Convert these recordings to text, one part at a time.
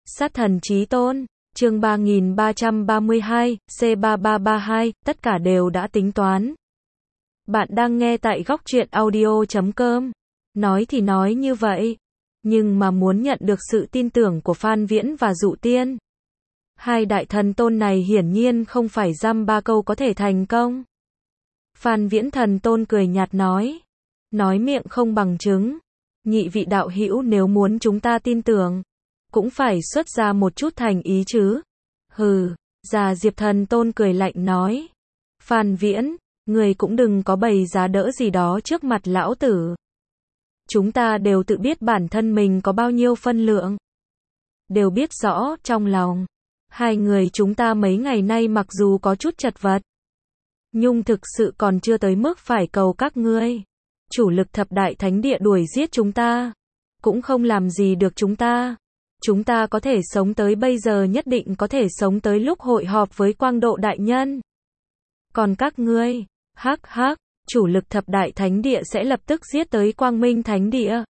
Sát thần chí tôn, chương 3332, C3332, tất cả đều đã tính toán. Bạn đang nghe tại Góc Truyện Audio.com. Nói thì nói như vậy, nhưng mà muốn nhận được sự tin tưởng của Phan Viễn và Dụ Tiên, hai đại thần tôn này hiển nhiên không phải dăm ba câu có thể thành công. Phan Viễn thần tôn cười nhạt nói miệng không bằng chứng. Nhị vị đạo hữu nếu muốn chúng ta tin tưởng, cũng phải xuất ra một chút thành ý chứ. Hừ, già Diệp thần tôn cười lạnh nói. Phan Viễn, người cũng đừng có bày giá đỡ gì đó trước mặt lão tử. Chúng ta đều tự biết bản thân mình có bao nhiêu phân lượng. Đều biết rõ trong lòng. Hai người chúng ta mấy ngày nay mặc dù có chút chật vật, nhưng thực sự còn chưa tới mức phải cầu các ngươi. Chủ lực thập đại thánh địa đuổi giết chúng ta, cũng không làm gì được chúng ta. Chúng ta có thể sống tới bây giờ nhất định có thể sống tới lúc hội họp với Quang Độ đại nhân. Còn các ngươi, hắc hắc, chủ lực thập đại thánh địa sẽ lập tức giết tới Quang Minh thánh địa.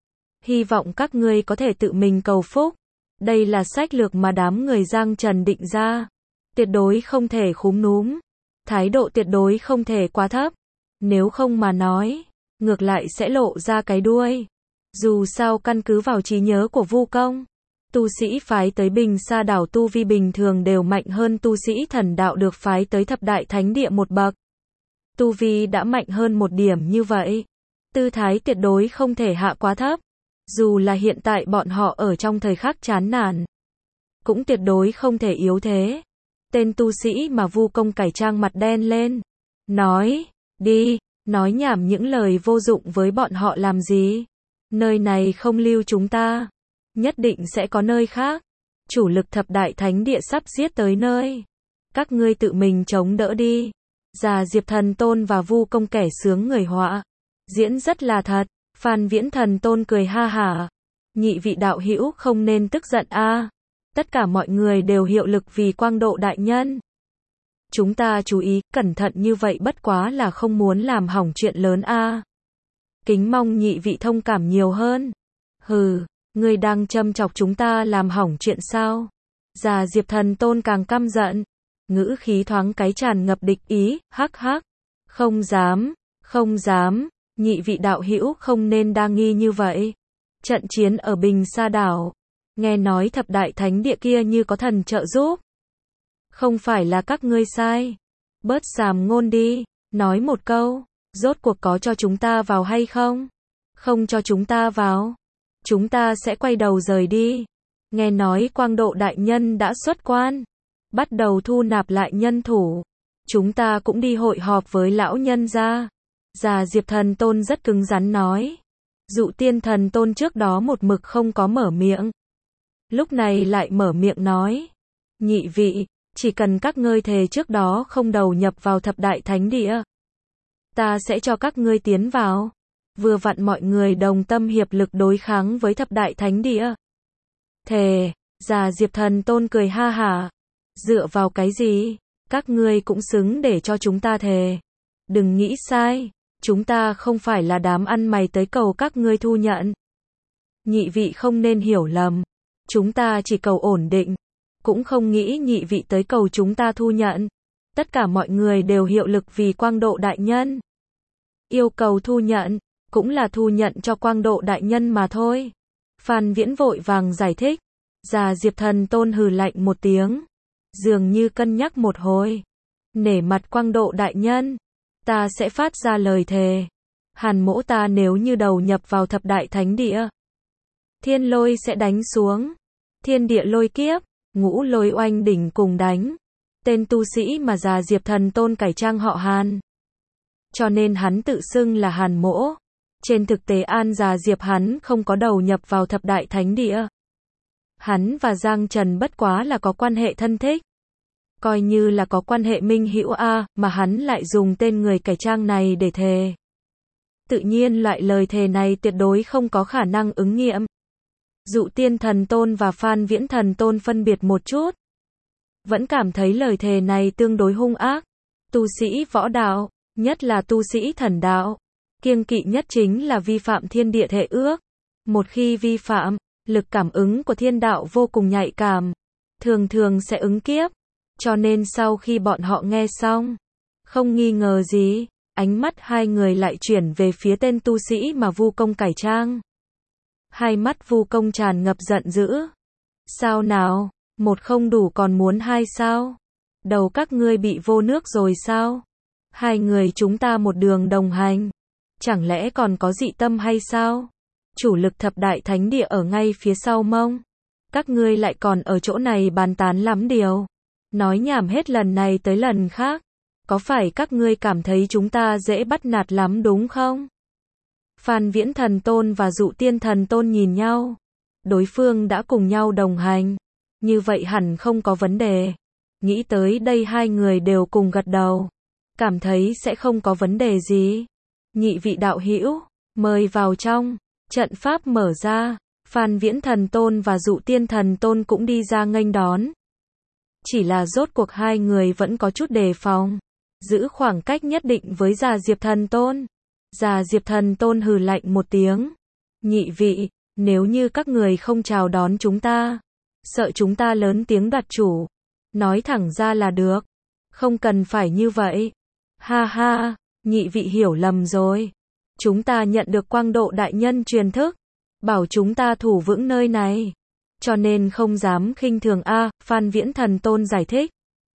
Hy vọng các ngươi có thể tự mình cầu phúc. Đây là sách lược mà đám người Giang Trần định ra. Tuyệt đối không thể khúm núm. Thái độ tuyệt đối không thể quá thấp. Nếu không mà nói, ngược lại sẽ lộ ra cái đuôi. Dù sao căn cứ vào trí nhớ của Vu Công, tu sĩ phái tới Bình Sa đảo tu vi bình thường đều mạnh hơn tu sĩ thần đạo được phái tới thập đại thánh địa một bậc. Tu vi đã mạnh hơn một điểm như vậy, tư thái tuyệt đối không thể hạ quá thấp. Dù là hiện tại bọn họ ở trong thời khắc chán nản, cũng tuyệt đối không thể yếu thế. Tên tu sĩ mà Vu Công cải trang mặt đen lên, nói, đi, nói nhảm những lời vô dụng với bọn họ làm gì. Nơi này không lưu chúng ta, nhất định sẽ có nơi khác. Chủ lực thập đại thánh địa sắp giết tới nơi. Các ngươi tự mình chống đỡ đi. Già Diệp thần tôn và Vu Công kẻ sướng người họa, diễn rất là thật. Phan Viễn thần tôn cười ha hả. Nhị vị đạo hữu không nên tức giận a. Tất cả mọi người đều hiệu lực vì Quang Độ đại nhân. Chúng ta chú ý, cẩn thận như vậy bất quá là không muốn làm hỏng chuyện lớn a. Kính mong nhị vị thông cảm nhiều hơn. Hừ, ngươi đang châm chọc chúng ta làm hỏng chuyện sao? Già Diệp thần tôn càng căm giận, ngữ khí thoáng cái tràn ngập địch ý, hắc hắc. Không dám, không dám, nhị vị đạo hữu không nên đa nghi như vậy. Trận chiến ở Bình Sa đảo, nghe nói thập đại thánh địa kia như có thần trợ giúp. Không phải là các ngươi sai. Bớt sàm ngôn đi, nói một câu, rốt cuộc có cho chúng ta vào hay không? Không cho chúng ta vào, chúng ta sẽ quay đầu rời đi. Nghe nói Quang Độ đại nhân đã xuất quan, bắt đầu thu nạp lại nhân thủ. Chúng ta cũng đi hội họp với lão nhân gia. Già Diệp thần tôn rất cứng rắn nói. Dụ Tiên thần tôn trước đó một mực không có mở miệng, lúc này lại mở miệng nói. Nhị vị, chỉ cần các ngươi thề trước đó không đầu nhập vào thập đại thánh địa, ta sẽ cho các ngươi tiến vào. Vừa vặn mọi người đồng tâm hiệp lực đối kháng với thập đại thánh địa. Thề, già Diệp thần tôn cười ha hả. Dựa vào cái gì? Các ngươi cũng xứng để cho chúng ta thề. Đừng nghĩ sai, chúng ta không phải là đám ăn mày tới cầu các ngươi thu nhận. Nhị vị không nên hiểu lầm, chúng ta chỉ cầu ổn định, cũng không nghĩ nhị vị tới cầu chúng ta thu nhận. Tất cả mọi người đều hiệu lực vì Quang Độ đại nhân. Yêu cầu thu nhận, cũng là thu nhận cho Quang Độ đại nhân mà thôi. Phan Viễn vội vàng giải thích. Già Diệp thần tôn hừ lạnh một tiếng, dường như cân nhắc một hồi. Nể mặt Quang Độ đại nhân, ta sẽ phát ra lời thề. Hàn mỗ ta nếu như đầu nhập vào thập đại thánh địa, thiên lôi sẽ đánh xuống, thiên địa lôi kiếp, ngũ lôi oanh đỉnh cùng đánh. Tên tu sĩ mà già Diệp thần tôn cải trang họ Hàn, cho nên hắn tự xưng là Hàn mỗ. Trên thực tế An già Diệp hắn không có đầu nhập vào thập đại thánh địa. Hắn và Giang Trần bất quá là có quan hệ thân thích, coi như là có quan hệ minh hữu a, mà hắn lại dùng tên người cải trang này để thề. Tự nhiên loại lời thề này tuyệt đối không có khả năng ứng nghiệm. Dụ Tiên thần tôn và Phan Viễn thần tôn phân biệt một chút, vẫn cảm thấy lời thề này tương đối hung ác. Tu sĩ võ đạo, nhất là tu sĩ thần đạo, kiêng kỵ nhất chính là vi phạm thiên địa thệ ước. Một khi vi phạm, Lực cảm ứng của thiên đạo vô cùng nhạy cảm, thường thường sẽ ứng kiếp. Cho nên sau khi bọn họ nghe xong, không nghi ngờ gì, ánh mắt hai người lại chuyển về phía tên tu sĩ mà Vu Công cải trang. Hai mắt Vu Công tràn ngập giận dữ. Sao nào, một không đủ còn muốn hai sao? Đầu các ngươi bị vô nước rồi sao? Hai người chúng ta một đường đồng hành, chẳng lẽ còn có dị tâm hay sao? Chủ lực thập đại thánh địa ở ngay phía sau mông. Các ngươi lại còn ở chỗ này bàn tán lắm điều. Nói nhảm hết lần này tới lần khác. Có phải các ngươi cảm thấy chúng ta dễ bắt nạt lắm đúng không? Phan Viễn Thần Tôn và Dụ Tiên Thần Tôn nhìn nhau. Đối phương đã cùng nhau đồng hành. Như vậy hẳn không có vấn đề. Nghĩ tới đây hai người đều cùng gật đầu. Cảm thấy sẽ không có vấn đề gì. Nhị vị đạo hữu, mời vào trong. Trận pháp mở ra. Phan Viễn Thần Tôn và Dụ Tiên Thần Tôn cũng đi ra nghênh đón. Chỉ là rốt cuộc hai người vẫn có chút đề phòng. Giữ khoảng cách nhất định với Già Diệp Thần Tôn. Già Diệp Thần Tôn hừ lạnh một tiếng. Nhị vị, nếu như các người không chào đón chúng ta, sợ chúng ta lớn tiếng đoạt chủ, nói thẳng ra là được. Không cần phải như vậy. Ha ha, nhị vị hiểu lầm rồi. Chúng ta nhận được Quang Độ đại nhân truyền thức, bảo chúng ta thủ vững nơi này, cho nên không dám khinh thường a. Phan Viễn Thần Tôn giải thích.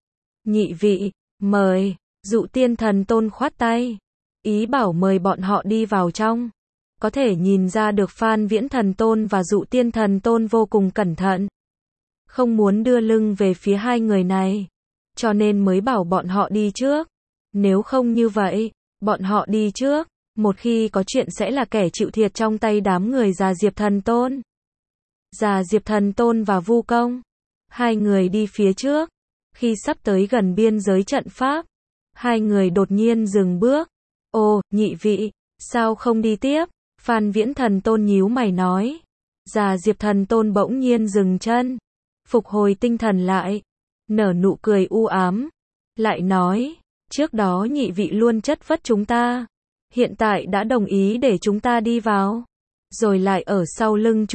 Nhị vị, mời. Dụ Tiên Thần Tôn khoát tay, ý bảo mời bọn họ đi vào trong. Có thể nhìn ra được Phan Viễn Thần Tôn và Dụ Tiên Thần Tôn vô cùng cẩn thận, không muốn đưa lưng về phía hai người này, cho nên mới bảo bọn họ đi trước. Nếu không như vậy, bọn họ đi trước, một khi có chuyện sẽ là kẻ chịu thiệt trong tay đám người Già Diệp Thần Tôn. Già Diệp Thần Tôn và Vu Công, hai người đi phía trước. Khi sắp tới gần biên giới trận pháp, hai người đột nhiên dừng bước. Ồ, nhị vị, sao không đi tiếp? Phan Viễn Thần Tôn nhíu mày nói. Già Diệp Thần Tôn bỗng nhiên dừng chân, phục hồi tinh thần lại, nở nụ cười u ám, lại nói, trước đó nhị vị luôn chất vấn chúng ta, hiện tại đã đồng ý để chúng ta đi vào, rồi lại ở sau lưng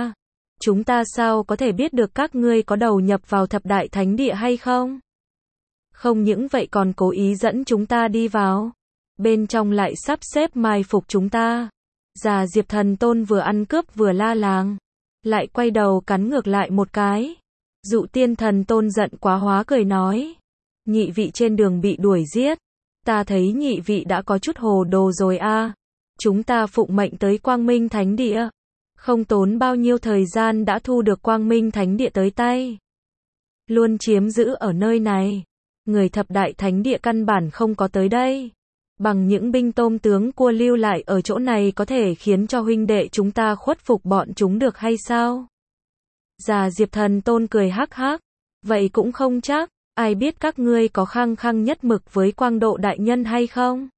chúng ta sao có thể biết được các ngươi có đầu nhập vào thập đại thánh địa hay không? Không những vậy còn cố ý dẫn chúng ta đi vào, bên trong lại sắp xếp mai phục chúng ta. Già Diệp Thần Tôn vừa ăn cướp vừa la làng, lại quay đầu cắn ngược lại một cái. Dụ Tiên Thần Tôn giận quá hóa cười nói, nhị vị trên đường bị đuổi giết, ta thấy nhị vị đã có chút hồ đồ rồi a. Chúng ta phụng mệnh tới Quang Minh Thánh Địa, không tốn bao nhiêu thời gian đã thu được Quang Minh Thánh Địa tới tay, luôn chiếm giữ ở nơi này. Người thập đại thánh địa căn bản không có tới đây. Bằng những binh tôm tướng cua lưu lại ở chỗ này có thể khiến cho huynh đệ chúng ta khuất phục bọn chúng được hay sao? Già Diệp Thần Tôn cười hắc hắc. Vậy cũng không chắc, ai biết các ngươi có khăng khăng nhất mực với Quang Độ đại nhân hay không?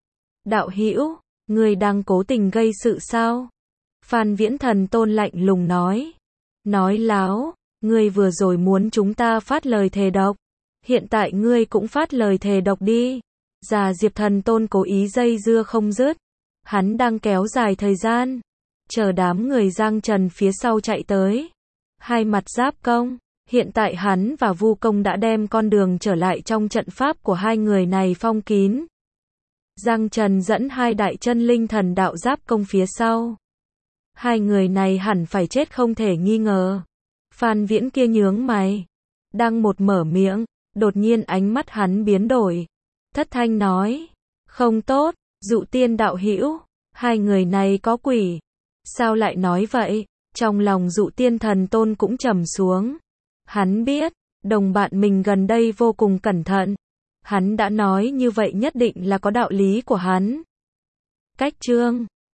Đạo hữu, ngươi đang cố tình gây sự sao? Phan Viễn Thần Tôn lạnh lùng nói. Nói láo, ngươi vừa rồi muốn chúng ta phát lời thề độc, hiện tại ngươi cũng phát lời thề độc đi. Già Diệp Thần Tôn cố ý dây dưa không dứt. Hắn đang kéo dài thời gian, chờ đám người Giang Trần phía sau chạy tới. Hai mặt giáp công, hiện tại hắn và Vu Công đã đem con đường trở lại trong trận pháp của hai người này phong kín. Giang Trần dẫn hai đại chân linh thần đạo giáp công phía sau. Hai người này hẳn phải chết không thể nghi ngờ. Phan Viễn kia nhướng mày, đang một mở miệng, đột nhiên ánh mắt hắn biến đổi. Thất thanh nói, không tốt, Dụ Tiên đạo hữu, hai người này có quỷ. Sao lại nói vậy? Trong lòng Dụ Tiên Thần Tôn cũng trầm xuống. Hắn biết, đồng bạn mình gần đây vô cùng cẩn thận. Hắn đã nói như vậy nhất định là có đạo lý của hắn. Cách chương